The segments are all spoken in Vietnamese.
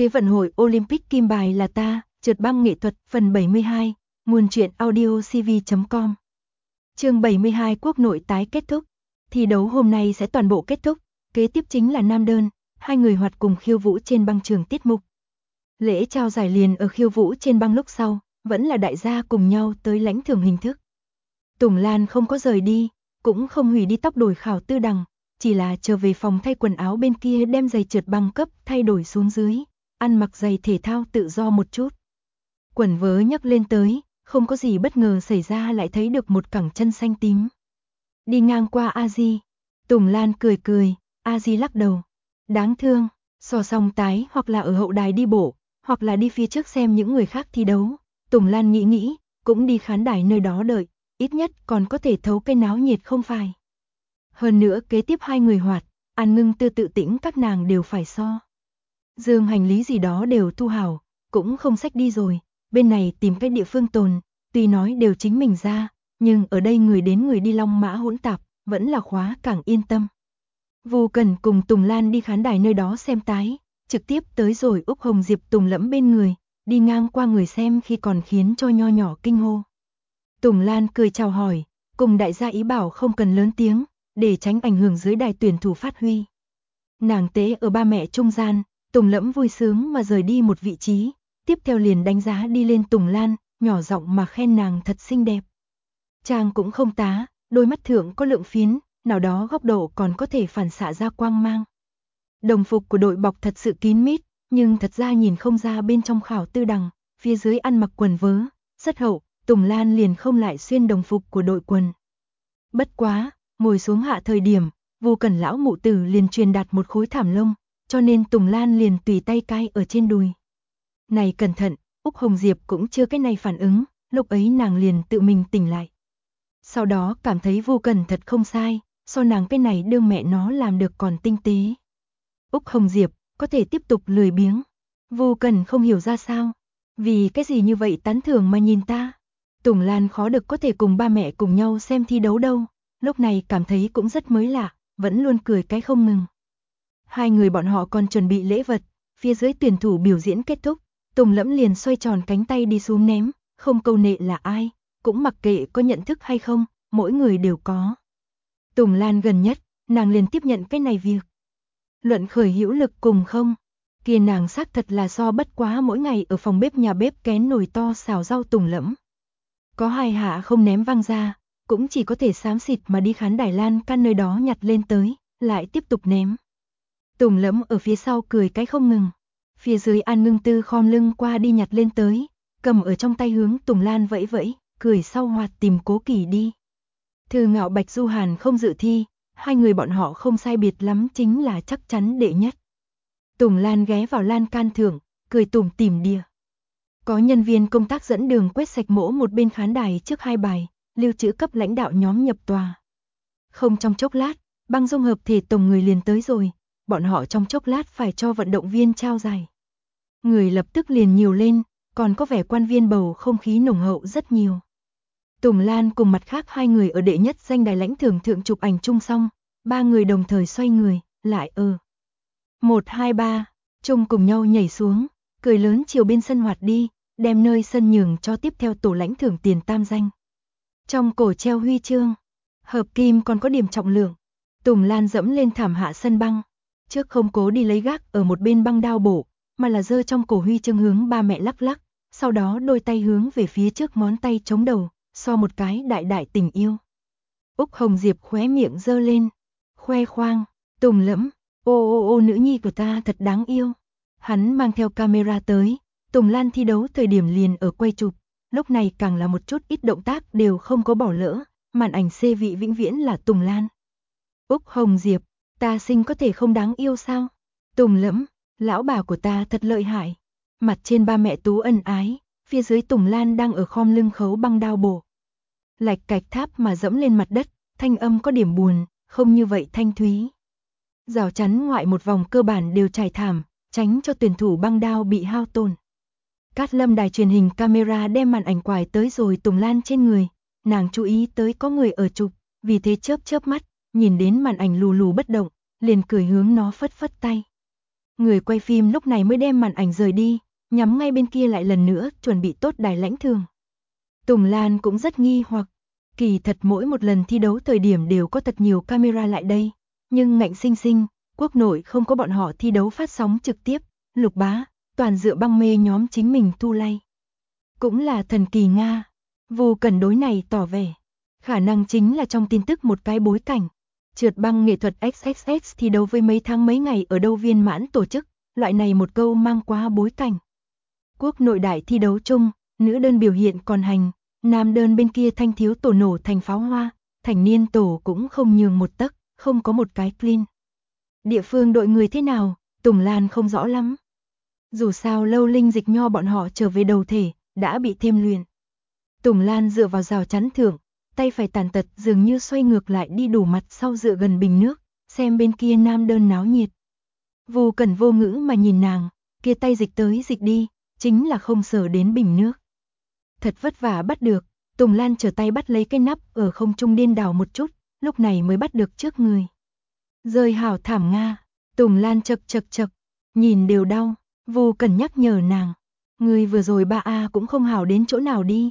Thế vận hội Olympic kim bài là ta, trượt băng nghệ thuật, phần 72, nguồn truyện audiocv.com. Chương 72 quốc nội tái kết thúc. Thi đấu hôm nay sẽ toàn bộ kết thúc, kế tiếp chính là nam đơn, hai người hoạt cùng khiêu vũ trên băng trường tiết mục. Lễ trao giải liền ở khiêu vũ trên băng lúc sau, vẫn là đại gia cùng nhau tới lãnh thưởng hình thức. Tùng Lan không có rời đi, cũng không hủy đi tóc đổi khảo tư đằng, chỉ là trở về phòng thay quần áo bên kia đem giày trượt băng cấp thay đổi xuống dưới, ăn mặc giày thể thao tự do một chút. Quần vớ nhấc lên tới, không có gì bất ngờ xảy ra lại thấy được một cẳng chân xanh tím. Đi ngang qua A-di, Tùng Lan cười cười, A-di lắc đầu. Đáng thương, so song tái hoặc là ở hậu đài đi bộ, hoặc là đi phía trước xem những người khác thi đấu. Tùng Lan nghĩ, cũng đi khán đài nơi đó đợi, ít nhất còn có thể thấu cái náo nhiệt không phải. Hơn nữa kế tiếp hai người hoạt, An Ngưng Tư tự tĩnh các nàng đều phải so. Dương hành lý gì đó đều thu hảo, cũng không xách đi rồi, bên này tìm cái địa phương tồn, tuy nói đều chính mình ra, nhưng ở đây người đến người đi long mã hỗn tạp, vẫn là khóa càng yên tâm. Vu Cần cùng Tùng Lan đi khán đài nơi đó xem tái, trực tiếp tới rồi Úc Hồng Diệp Tùng lẫm bên người, đi ngang qua người xem khi còn khiến cho nho nhỏ kinh hô. Tùng Lan cười chào hỏi, cùng đại gia ý bảo không cần lớn tiếng, để tránh ảnh hưởng dưới đài tuyển thủ phát huy. Nàng tế ở ba mẹ trung gian, Tùng lẫm vui sướng mà rời đi một vị trí, tiếp theo liền đánh giá đi lên Tùng Lan, nhỏ giọng mà khen nàng thật xinh đẹp. Trang cũng không tá, đôi mắt thượng có lượng phiến, nào đó góc độ còn có thể phản xạ ra quang mang. Đồng phục của đội bọc thật sự kín mít, nhưng thật ra nhìn không ra bên trong khảo tư đằng, phía dưới ăn mặc quần vớ, rất hậu, Tùng Lan liền không lại xuyên đồng phục của đội quần. Bất quá, ngồi xuống hạ thời điểm, Vu Cần lão mụ tử liền truyền đạt một khối thảm lông, cho nên Tùng Lan liền tùy tay cai ở trên đùi. Này cẩn thận, Úc Hồng Diệp cũng chưa cái này phản ứng, lúc ấy nàng liền tự mình tỉnh lại. Sau đó cảm thấy Vu Cần thật không sai, so nàng cái này đương mẹ nó làm được còn tinh tế. Úc Hồng Diệp có thể tiếp tục lười biếng. Vu Cần không hiểu ra sao, vì cái gì như vậy tán thưởng mà nhìn ta. Tùng Lan khó được có thể cùng ba mẹ cùng nhau xem thi đấu đâu, lúc này cảm thấy cũng rất mới lạ, vẫn luôn cười cái không ngừng. Hai người bọn họ còn chuẩn bị lễ vật, phía dưới tuyển thủ biểu diễn kết thúc, Tùng lẫm liền xoay tròn cánh tay đi xuống ném, không câu nệ là ai, cũng mặc kệ có nhận thức hay không, mỗi người đều có. Tùng Lan gần nhất, nàng liền tiếp nhận cái này việc. Luận khởi hữu lực cùng không, kia nàng xác thật là so bất quá mỗi ngày ở phòng bếp nhà bếp kén nồi to xào rau Tùng lẫm. Có hai hạ không ném văng ra, cũng chỉ có thể xám xịt mà đi khán đài lan can nơi đó nhặt lên tới, lại tiếp tục ném. Tùng lẫm ở phía sau cười cái không ngừng. Phía dưới An Ngưng Tư khom lưng qua đi nhặt lên tới, cầm ở trong tay hướng Tùng Lan vẫy vẫy, cười sau hoạt tìm Cố Kỳ đi. Thư Ngạo Bạch Du Hàn không dự thi, hai người bọn họ không sai biệt lắm chính là chắc chắn đệ nhất. Tùng Lan ghé vào lan can thượng, cười tủm tỉm đìa. Có nhân viên công tác dẫn đường quét sạch mỗ một bên khán đài trước hai bài, lưu trữ cấp lãnh đạo nhóm nhập tòa. Không trong chốc lát, băng dung hợp thể tổng người liền tới rồi, bọn họ trong chốc lát phải cho vận động viên trao giải. Người lập tức liền nhiều lên, còn có vẻ quan viên bầu không khí nồng hậu rất nhiều. Tùng Lan cùng mặt khác hai người ở đệ nhất danh đài lãnh thưởng thượng chụp ảnh chung xong, ba người đồng thời xoay người, lại 1, 2, 3, chung cùng nhau nhảy xuống, cười lớn chiều bên sân hoạt đi, đem nơi sân nhường cho tiếp theo tổ lãnh thưởng tiền tam danh. Trong cổ treo huy chương, hợp kim còn có điểm trọng lượng. Tùng Lan dẫm lên thảm hạ sân băng, trước không cố đi lấy gác ở một bên băng đao bổ, mà là giơ trong cổ huy chương hướng ba mẹ lắc lắc, sau đó đôi tay hướng về phía trước ngón tay chống đầu, so một cái đại đại tình yêu. Úc Hồng Diệp khóe miệng giơ lên, khoe khoang, Tùng lẫm, ô nữ nhi của ta thật đáng yêu. Hắn mang theo camera tới, Tùng Lan thi đấu thời điểm liền ở quay chụp, lúc này càng là một chút ít động tác đều không có bỏ lỡ, màn ảnh xê vị vĩnh viễn là Tùng Lan. Úc Hồng Diệp, ta sinh có thể không đáng yêu sao? Tùng lẫm, lão bà của ta thật lợi hại. Mặt trên ba mẹ tú ân ái, phía dưới Tùng Lan đang ở khom lưng khấu băng đao bổ. Lạch cạch tháp mà dẫm lên mặt đất, thanh âm có điểm buồn, không như vậy thanh thúy. Rào chắn ngoại một vòng cơ bản đều trải thảm, tránh cho tuyển thủ băng đao bị hao tổn. Cát Lâm đài truyền hình camera đem màn ảnh quải tới rồi Tùng Lan trên người, nàng chú ý tới có người ở chụp, vì thế chớp chớp mắt, nhìn đến màn ảnh lù lù bất động, liền cười hướng nó phất phất tay. Người quay phim lúc này mới đem màn ảnh rời đi, nhắm ngay bên kia lại lần nữa chuẩn bị tốt đài lãnh thường. Tùng Lan cũng rất nghi hoặc, kỳ thật mỗi một lần thi đấu thời điểm đều có thật nhiều camera lại đây, nhưng ngạnh sinh sinh, quốc nội không có bọn họ thi đấu phát sóng trực tiếp, Lục Bá, toàn dựa băng mê nhóm chính mình thu lay. Cũng là thần kỳ Nga, Vu Cẩn đối này tỏ vẻ, khả năng chính là trong tin tức một cái bối cảnh. Trượt băng nghệ thuật XXX thi đấu với mấy tháng mấy ngày ở đâu viên mãn tổ chức, loại này một câu mang quá bối cảnh. Quốc nội đại thi đấu chung, nữ đơn biểu hiện còn hành, nam đơn bên kia thanh thiếu tổ nổ thành pháo hoa, thành niên tổ cũng không nhường một tấc, không có một cái clean. Địa phương đội người thế nào, Tùng Lan không rõ lắm. Dù sao Lâu Linh Dịch Nho bọn họ trở về đầu thể, đã bị thêm luyện. Tùng Lan dựa vào rào chắn thượng, tay phải tàn tật dường như xoay ngược lại đi đủ mặt sau dựa gần bình nước, xem bên kia nam đơn náo nhiệt. Vu Cẩn vô ngữ mà nhìn nàng, kia tay dịch tới dịch đi, chính là không sờ đến bình nước. Thật vất vả bắt được, Tùng Lan trở tay bắt lấy cái nắp ở không trung điên đảo một chút, lúc này mới bắt được trước người. Rơi hảo thảm Nga, Tùng Lan chật chật, nhìn đều đau, Vu Cẩn nhắc nhở nàng, người vừa rồi ba A cũng không hảo đến chỗ nào đi.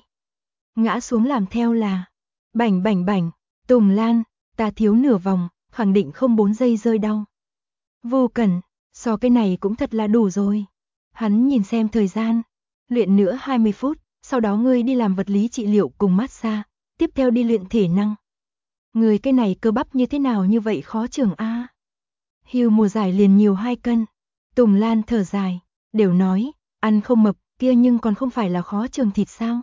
Ngã xuống làm theo là, bảnh bảnh bảnh, Tùng Lan, ta thiếu nửa vòng, khẳng định không 4 giây rơi đau. Vu Cẩn, so cái này cũng thật là đủ rồi. Hắn nhìn xem thời gian, luyện nữa 20 phút, sau đó ngươi đi làm vật lý trị liệu cùng massage, tiếp theo đi luyện thể năng. Người cái này cơ bắp như thế nào như vậy khó trưởng a. Hưu mùa giải liền nhiều 2 cân. Tùng Lan thở dài, đều nói, ăn không mập, kia nhưng còn không phải là khó trường thịt sao?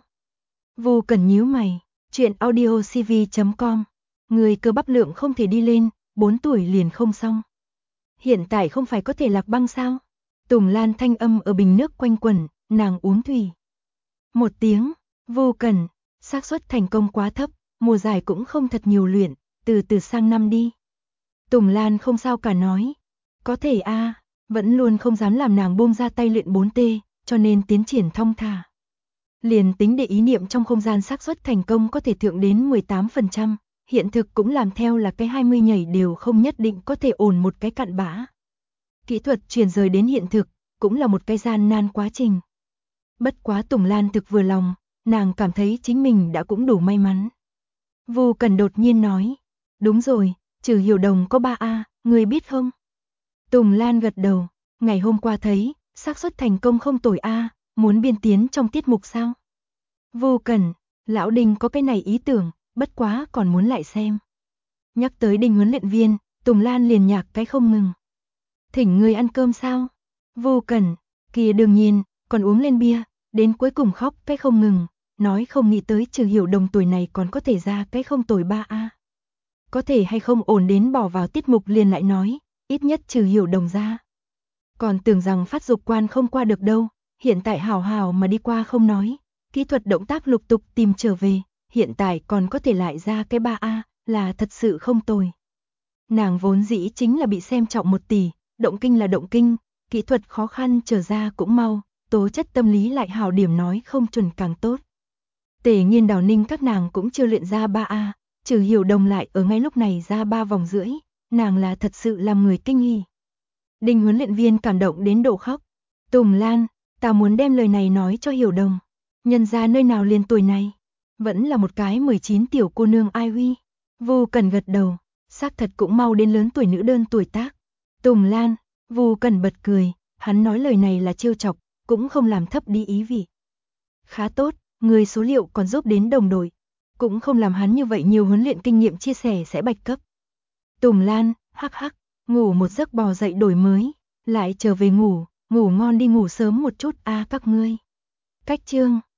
Vu Cẩn nhíu mày, chuyện audiocv.com, người cơ bắp lượng không thể đi lên, 4 tuổi liền không xong. Hiện tại không phải có thể lạc băng sao? Tùng Lan thanh âm ở bình nước quanh quẩn, nàng uống thủy. Một tiếng, Vu Cẩn, xác suất thành công quá thấp, mùa giải cũng không thật nhiều luyện, từ từ sang năm đi. Tùng Lan không sao cả nói, có thể a, vẫn luôn không dám làm nàng buông ra tay luyện 4T, cho nên tiến triển thong thả. Liền tính để ý niệm trong không gian xác suất thành công có thể thượng đến 18%, hiện thực cũng làm theo là cái 20 nhảy đều không nhất định có thể ổn một cái cặn bã. Kỹ thuật chuyển rời đến hiện thực, cũng là một cái gian nan quá trình. Bất quá Tùng Lan thực vừa lòng, nàng cảm thấy chính mình đã cũng đủ may mắn. Vu Cẩn đột nhiên nói, đúng rồi, Trừ Hiểu Đồng có 3A, người biết không? Tùng Lan gật đầu, ngày hôm qua thấy, xác suất thành công không tồi a, muốn biên tiến trong tiết mục sao? Vu Cẩn, lão Đinh có cái này ý tưởng, bất quá còn muốn lại xem. Nhắc tới Đinh huấn luyện viên, Tùng Lan liền nhạc cái không ngừng. Thỉnh người ăn cơm sao? Vu Cẩn, kia đương nhiên, còn uống lên bia, đến cuối cùng khóc cái không ngừng, nói không nghĩ tới Trừ Hiểu Đồng tuổi này còn có thể ra cái không tồi 3A. Có thể hay không ổn đến bỏ vào tiết mục liền lại nói, ít nhất Trừ Hiểu Đồng ra. Còn tưởng rằng phát dục quan không qua được đâu, hiện tại hào hào mà đi qua không nói, kỹ thuật động tác lục tục tìm trở về, hiện tại còn có thể lại ra cái 3A, là thật sự không tồi. Nàng vốn dĩ chính là bị xem trọng 1 tỷ, động kinh là động kinh, kỹ thuật khó khăn trở ra cũng mau, tố chất tâm lý lại hảo điểm nói không chuẩn càng tốt. Tề Nghiên Đào Ninh các nàng cũng chưa luyện ra 3A, Trừ Hiểu Đồng lại ở ngay lúc này ra 3 vòng rưỡi, nàng là thật sự làm người kinh hỉ. Đinh huấn luyện viên cảm động đến độ khóc. Tùng Lan, ta muốn đem lời này nói cho Hiểu Đồng. Nhân ra nơi nào liền tuổi này, vẫn là một cái 19 tiểu cô nương ai huy. Vu Cẩn gật đầu, xác thật cũng mau đến lớn tuổi nữ đơn tuổi tác. Tùng Lan, Vu Cẩn bật cười, hắn nói lời này là trêu chọc, cũng không làm thấp đi ý vị. Khá tốt, người số liệu còn giúp đến đồng đội, cũng không làm hắn như vậy nhiều huấn luyện kinh nghiệm chia sẻ sẽ bạch cấp. Tùng Lan, hắc hắc, ngủ một giấc bò dậy đổi mới, lại trở về ngủ, ngủ ngon đi ngủ sớm một chút a các ngươi. Cách chương